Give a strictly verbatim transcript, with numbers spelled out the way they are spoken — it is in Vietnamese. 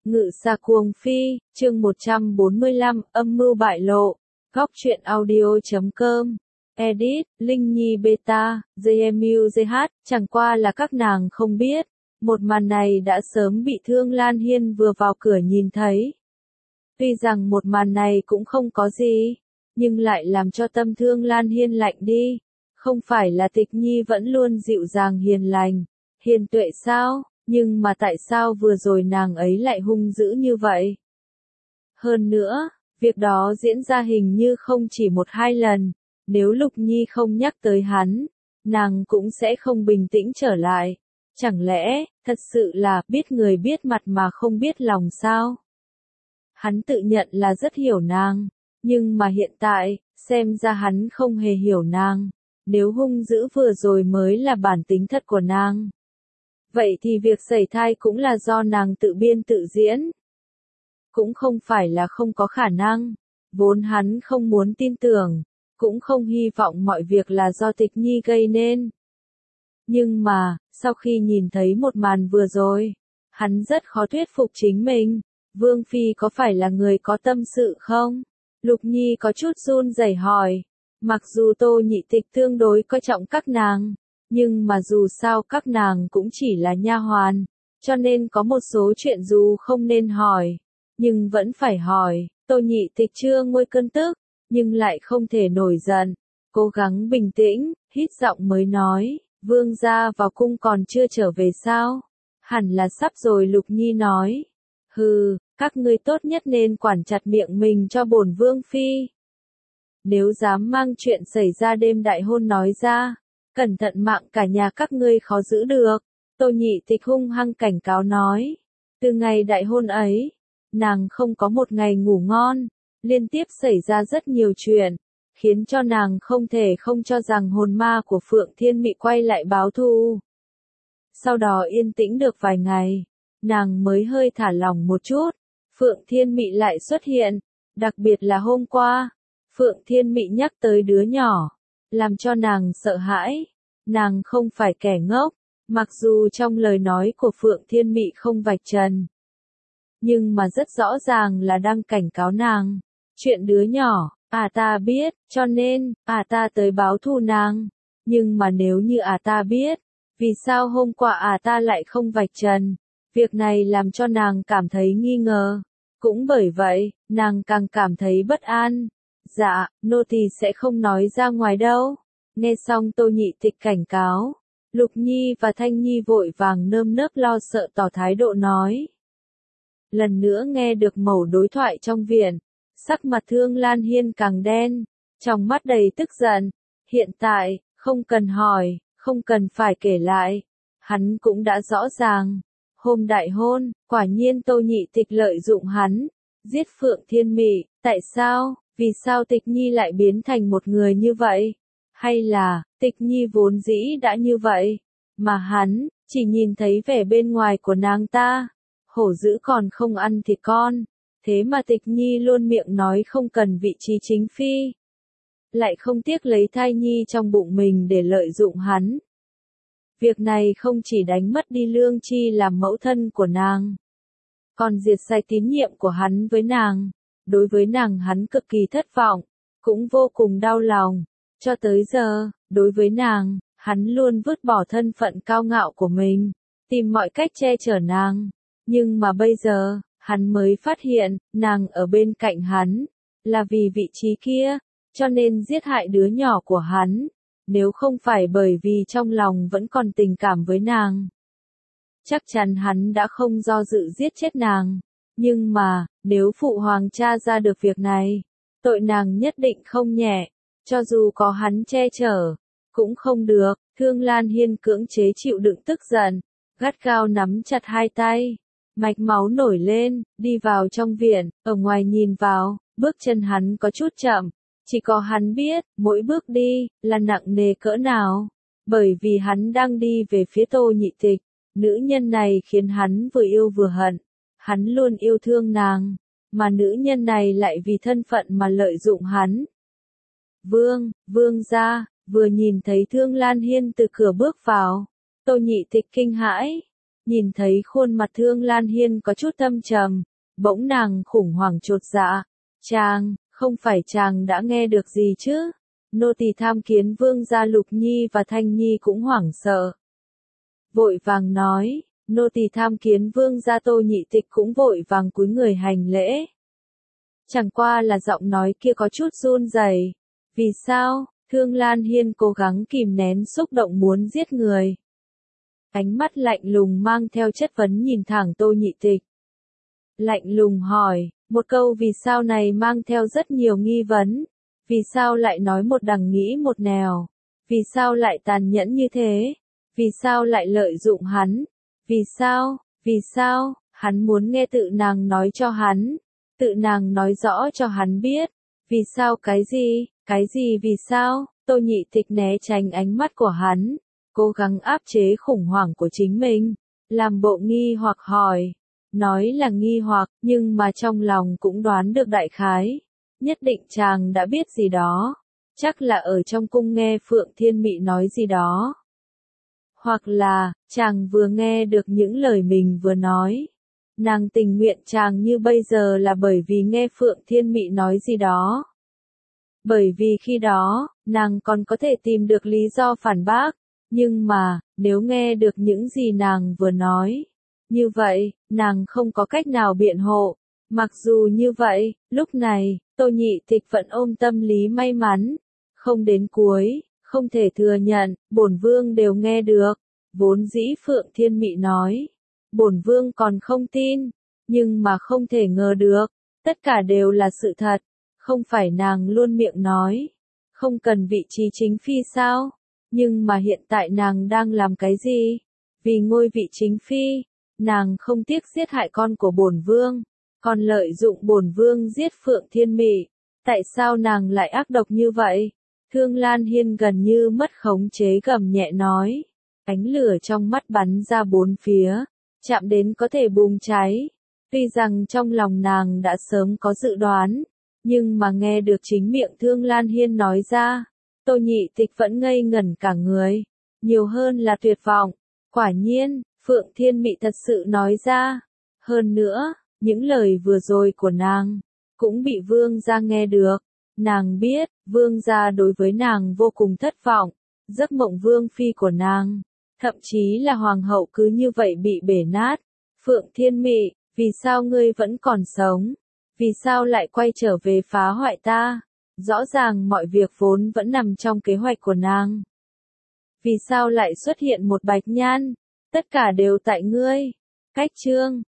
Ngự xa cuồng phi, chương một trăm bốn mươi lăm, âm mưu bại lộ. Góc truyện audio chấm com. Edit, Linh Nhi Beta, gi em u giê hát, chẳng qua là các nàng không biết. Một màn này đã sớm bị Thương Lan Hiên vừa vào cửa nhìn thấy. Tuy rằng một màn này cũng không có gì, nhưng lại làm cho tâm Thương Lan Hiên lạnh đi. Không phải là Tịch Nhi vẫn luôn dịu dàng hiền lành, hiền tuệ sao? Nhưng mà tại sao vừa rồi nàng ấy lại hung dữ như vậy? Hơn nữa, việc đó diễn ra hình như không chỉ một hai lần, nếu Lục Nhi không nhắc tới hắn, nàng cũng sẽ không bình tĩnh trở lại. Chẳng lẽ, thật sự là biết người biết mặt mà không biết lòng sao? Hắn tự nhận là rất hiểu nàng, nhưng mà hiện tại, xem ra hắn không hề hiểu nàng. Nếu hung dữ vừa rồi mới là bản tính thật của nàng, vậy thì việc sẩy thai cũng là do nàng tự biên tự diễn. Cũng không phải là không có khả năng, vốn hắn không muốn tin tưởng, cũng không hy vọng mọi việc là do Tịch Nhi gây nên. Nhưng mà, sau khi nhìn thấy một màn vừa rồi, hắn rất khó thuyết phục chính mình. Vương Phi có phải là người có tâm sự không? Lục Nhi có chút run rẩy hỏi. Mặc dù Tô Nhị Tịch tương đối coi trọng các nàng, nhưng mà dù sao các nàng cũng chỉ là nha hoàn, cho nên có một số chuyện dù không nên hỏi, nhưng vẫn phải hỏi. Tô Nhị Tịch chưa nguôi cơn tức, nhưng lại không thể nổi giận, cố gắng bình tĩnh, hít giọng mới nói, vương gia vào cung còn chưa trở về sao? Hẳn là sắp rồi. Lục Nhi nói, hừ, các ngươi tốt nhất nên quản chặt miệng mình cho bổn vương phi. Nếu dám mang chuyện xảy ra đêm đại hôn nói ra, cẩn thận mạng cả nhà các ngươi khó giữ được. Tô Nhị Tịch hung hăng cảnh cáo nói. Từ ngày đại hôn ấy, nàng không có một ngày ngủ ngon, liên tiếp xảy ra rất nhiều chuyện, khiến cho nàng không thể không cho rằng hồn ma của Phượng Thiên Mị quay lại báo thù. Sau đó yên tĩnh được vài ngày, nàng mới hơi thả lỏng một chút. Phượng Thiên Mị lại xuất hiện, đặc biệt là hôm qua. Phượng Thiên Mị nhắc tới đứa nhỏ, làm cho nàng sợ hãi. Nàng không phải kẻ ngốc, mặc dù trong lời nói của Phượng Thiên Mị không vạch trần, nhưng mà rất rõ ràng là đang cảnh cáo nàng. Chuyện đứa nhỏ, à ta biết, cho nên, à ta tới báo thù nàng. Nhưng mà nếu như à ta biết, vì sao hôm qua à ta lại không vạch trần? Việc này làm cho nàng cảm thấy nghi ngờ. Cũng bởi vậy, nàng càng cảm thấy bất an. Dạ, nô tỳ sẽ không nói ra ngoài đâu. Nghe xong Tô Nhị Tịch cảnh cáo, Lục Nhi và Thanh Nhi vội vàng nơm nớp lo sợ tỏ thái độ nói. Lần nữa nghe được mẩu đối thoại trong viện, sắc mặt Thương Lan Hiên càng đen, trong mắt đầy tức giận. Hiện tại, không cần hỏi, không cần phải kể lại, hắn cũng đã rõ ràng. Hôm đại hôn, quả nhiên Tô Nhị Tịch lợi dụng hắn, giết Phượng Thiên Mị. Tại sao? Vì sao Tịch Nhi lại biến thành một người như vậy? Hay là, Tịch Nhi vốn dĩ đã như vậy, mà hắn chỉ nhìn thấy vẻ bên ngoài của nàng ta? Hổ dữ còn không ăn thịt con, thế mà Tịch Nhi luôn miệng nói không cần vị trí chính phi, lại không tiếc lấy thai nhi trong bụng mình để lợi dụng hắn. Việc này không chỉ đánh mất đi Lương Chi làm mẫu thân của nàng, còn diệt sạch tín nhiệm của hắn với nàng. Đối với nàng hắn cực kỳ thất vọng, cũng vô cùng đau lòng. Cho tới giờ, đối với nàng, hắn luôn vứt bỏ thân phận cao ngạo của mình, tìm mọi cách che chở nàng. Nhưng mà bây giờ, hắn mới phát hiện, nàng ở bên cạnh hắn, là vì vị trí kia, cho nên giết hại đứa nhỏ của hắn. Nếu không phải bởi vì trong lòng vẫn còn tình cảm với nàng, chắc chắn hắn đã không do dự giết chết nàng. Nhưng mà, nếu phụ hoàng tra ra được việc này, tội nàng nhất định không nhẹ, cho dù có hắn che chở, cũng không được. Thương Lan Hiên cưỡng chế chịu đựng tức giận, gắt gao nắm chặt hai tay, mạch máu nổi lên, đi vào trong viện. Ở ngoài nhìn vào, bước chân hắn có chút chậm, chỉ có hắn biết, mỗi bước đi, là nặng nề cỡ nào, bởi vì hắn đang đi về phía Tô Nhị Tịch. Nữ nhân này khiến hắn vừa yêu vừa hận. Hắn luôn yêu thương nàng, mà nữ nhân này lại vì thân phận mà lợi dụng hắn. Vương, vương gia, vừa nhìn thấy Thương Lan Hiên từ cửa bước vào, Tô Nhị Tịch kinh hãi, Nhìn thấy khuôn mặt Thương Lan Hiên có chút thâm trầm, bỗng nàng khủng hoảng chột dạ. Chàng, không phải chàng đã nghe được gì chứ? Nô tỳ tham kiến vương gia Lục Nhi và Thanh Nhi cũng hoảng sợ. Vội vàng nói, nô tỳ tham kiến vương gia Tô Nhị Tịch cũng vội vàng cúi người hành lễ. Chẳng qua là giọng nói kia có chút run rẩy. Vì sao? Thương Lan Hiên cố gắng kìm nén xúc động muốn giết người. Ánh mắt lạnh lùng mang theo chất vấn nhìn thẳng Tô Nhị Tịch. Lạnh lùng hỏi, một câu vì sao này mang theo rất nhiều nghi vấn. Vì sao lại nói một đằng nghĩ một nẻo? Vì sao lại tàn nhẫn như thế? Vì sao lại lợi dụng hắn? Vì sao? Vì sao? Hắn muốn nghe tự nàng nói cho hắn. Tự nàng nói rõ cho hắn biết. Vì sao cái gì? Cái gì vì sao? Tô Nhị Tịch né tránh ánh mắt của hắn. Cố gắng áp chế khủng hoảng của chính mình. Làm bộ nghi hoặc hỏi. Nói là nghi hoặc, nhưng mà trong lòng cũng đoán được đại khái. Nhất định chàng đã biết gì đó. Chắc là ở trong cung nghe Phượng Thiên Mị nói gì đó. Hoặc là, chàng vừa nghe được những lời mình vừa nói. Nàng tình nguyện chàng như bây giờ là bởi vì nghe Phượng Thiên Mị nói gì đó. Bởi vì khi đó, nàng còn có thể tìm được lý do phản bác. Nhưng mà, nếu nghe được những gì nàng vừa nói, như vậy, nàng không có cách nào biện hộ. Mặc dù như vậy, lúc này, Tô Nhị Tịch vẫn ôm tâm lý may mắn. Không đến cuối, không thể thừa nhận, bổn vương đều nghe được. Vốn dĩ Phượng Thiên Mị nói, bổn vương còn không tin, nhưng mà không thể ngờ được, tất cả đều là sự thật. Không phải nàng luôn miệng nói, không cần vị trí chính phi sao? Nhưng mà hiện tại nàng đang làm cái gì? Vì ngôi vị chính phi, nàng không tiếc giết hại con của bổn vương, còn lợi dụng bổn vương giết Phượng Thiên Mị. Tại sao nàng lại ác độc như vậy? Thương Lan Hiên gần như mất khống chế gầm nhẹ nói. Ánh lửa trong mắt bắn ra bốn phía, chạm đến có thể bùng cháy. Tuy rằng trong lòng nàng đã sớm có dự đoán, nhưng mà nghe được chính miệng Thương Lan Hiên nói ra, Tô Nhị Tịch vẫn ngây ngẩn cả người, nhiều hơn là tuyệt vọng. Quả nhiên, Phượng Thiên Mị thật sự nói ra. Hơn nữa, những lời vừa rồi của nàng, cũng bị vương gia nghe được. Nàng biết, vương gia đối với nàng vô cùng thất vọng, giấc mộng vương phi của nàng, thậm chí là hoàng hậu cứ như vậy bị bể nát. Phượng Thiên Mị, vì sao ngươi vẫn còn sống? Vì sao lại quay trở về phá hoại ta? Rõ ràng mọi việc vốn vẫn nằm trong kế hoạch của nàng. Vì sao lại xuất hiện một Bạch Nhan? Tất cả đều tại ngươi. Cách chương